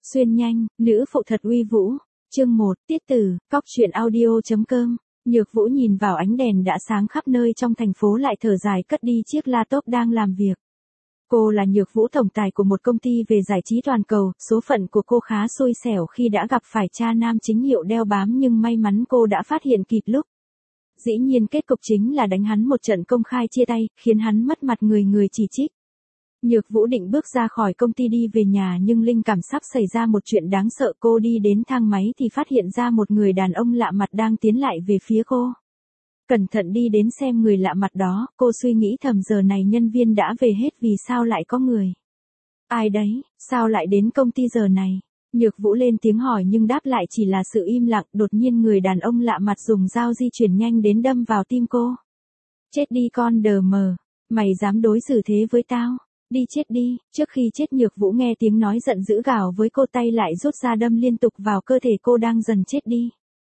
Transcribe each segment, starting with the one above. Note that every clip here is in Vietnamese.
Xuyên nhanh, nữ phụ thật uy vũ. Chương 1, tiết tử, cóc truyện audio.com. Nhược Vũ nhìn vào ánh đèn đã sáng khắp nơi trong thành phố lại thở dài cất đi chiếc laptop đang làm việc. Cô là Nhược Vũ, tổng tài của một công ty về giải trí toàn cầu, số phận của cô khá xui xẻo khi đã gặp phải cha nam chính hiệu đeo bám, nhưng may mắn cô đã phát hiện kịp lúc. Dĩ nhiên kết cục chính là đánh hắn một trận công khai chia tay, khiến hắn mất mặt người chỉ trích. Nhược Vũ định bước ra khỏi công ty đi về nhà, nhưng linh cảm sắp xảy ra một chuyện đáng sợ. Cô đi đến thang máy thì phát hiện ra một người đàn ông lạ mặt đang tiến lại về phía cô. Cẩn thận đi đến xem người lạ mặt đó, cô suy nghĩ thầm giờ này nhân viên đã về hết, vì sao lại có người. Ai đấy, sao lại đến công ty giờ này? Nhược Vũ lên tiếng hỏi nhưng đáp lại chỉ là sự im lặng. Đột nhiên người đàn ông lạ mặt dùng dao di chuyển nhanh đến đâm vào tim cô. Chết đi con đờ mờ, mày dám đối xử thế với tao? Đi chết đi. Trước khi chết Nhược Vũ nghe tiếng nói giận dữ gào với cô, tay lại rút ra đâm liên tục vào cơ thể cô đang dần chết đi.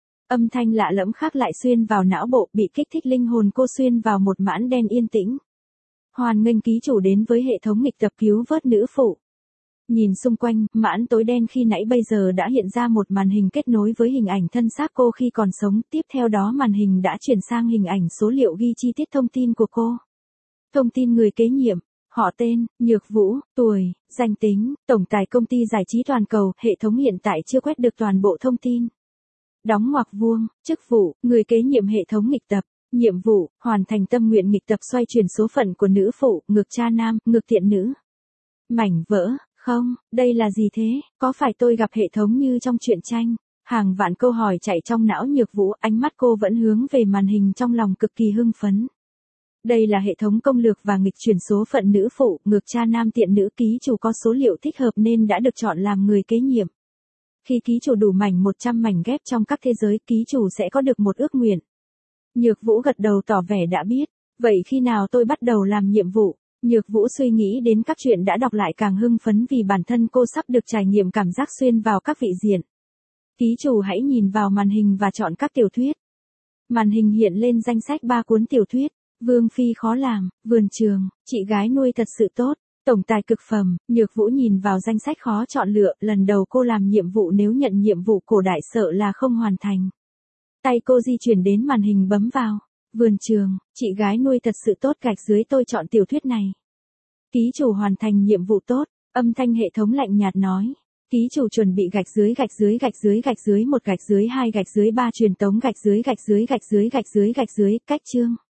Âm thanh lạ lẫm khác lại xuyên vào não bộ, bị kích thích linh hồn cô xuyên vào một mãn đen yên tĩnh. Hoan nghênh ký chủ đến với hệ thống nghịch tập cứu vớt nữ phụ. Nhìn xung quanh, mãn tối đen khi nãy bây giờ đã hiện ra một màn hình kết nối với hình ảnh thân xác cô khi còn sống. Tiếp theo đó màn hình đã chuyển sang hình ảnh số liệu ghi chi tiết thông tin của cô. Thông tin người kế nhiệm, họ tên, Nhược Vũ, tuổi, danh tính, tổng tài công ty giải trí toàn cầu. Hệ thống hiện tại chưa quét được toàn bộ thông tin. Đóng ngoặc vuông, chức vụ, người kế nhiệm hệ thống nghịch tập. Nhiệm vụ, hoàn thành tâm nguyện nghịch tập xoay chuyển số phận của nữ phụ, ngược cha nam, ngược thiện nữ. Mảnh vỡ, không, đây là gì thế? Có phải tôi gặp hệ thống như trong truyện tranh? Hàng vạn câu hỏi chạy trong não Nhược Vũ, ánh mắt cô vẫn hướng về màn hình, trong lòng cực kỳ hưng phấn. Đây là hệ thống công lược và nghịch chuyển số phận nữ phụ, ngược cha nam tiện nữ. Ký chủ có số liệu thích hợp nên đã được chọn làm người kế nhiệm. Khi ký chủ đủ mảnh 100 mảnh ghép trong các thế giới, ký chủ sẽ có được một ước nguyện. Nhược Vũ gật đầu tỏ vẻ đã biết. Vậy khi nào tôi bắt đầu làm nhiệm vụ? Nhược Vũ suy nghĩ đến các chuyện đã đọc lại càng hưng phấn vì bản thân cô sắp được trải nghiệm cảm giác xuyên vào các vị diện. Ký chủ hãy nhìn vào màn hình và chọn các tiểu thuyết. Màn hình hiện lên danh sách 3 cuốn tiểu thuyết. Vương phi khó làm, vườn trường, chị gái nuôi thật sự tốt, tổng tài cực phẩm. Nhược Vũ nhìn vào danh sách khó chọn lựa, lần đầu cô làm nhiệm vụ, nếu nhận nhiệm vụ cổ đại sợ là không hoàn thành. Tay cô di chuyển đến màn hình bấm vào, vườn trường, chị gái nuôi thật sự tốt gạch dưới tôi chọn tiểu thuyết này. Ký chủ hoàn thành nhiệm vụ tốt, âm thanh hệ thống lạnh nhạt nói. Ký chủ chuẩn bị gạch dưới 1 gạch dưới 2 gạch dưới 3 truyền tống gạch dưới cách chương.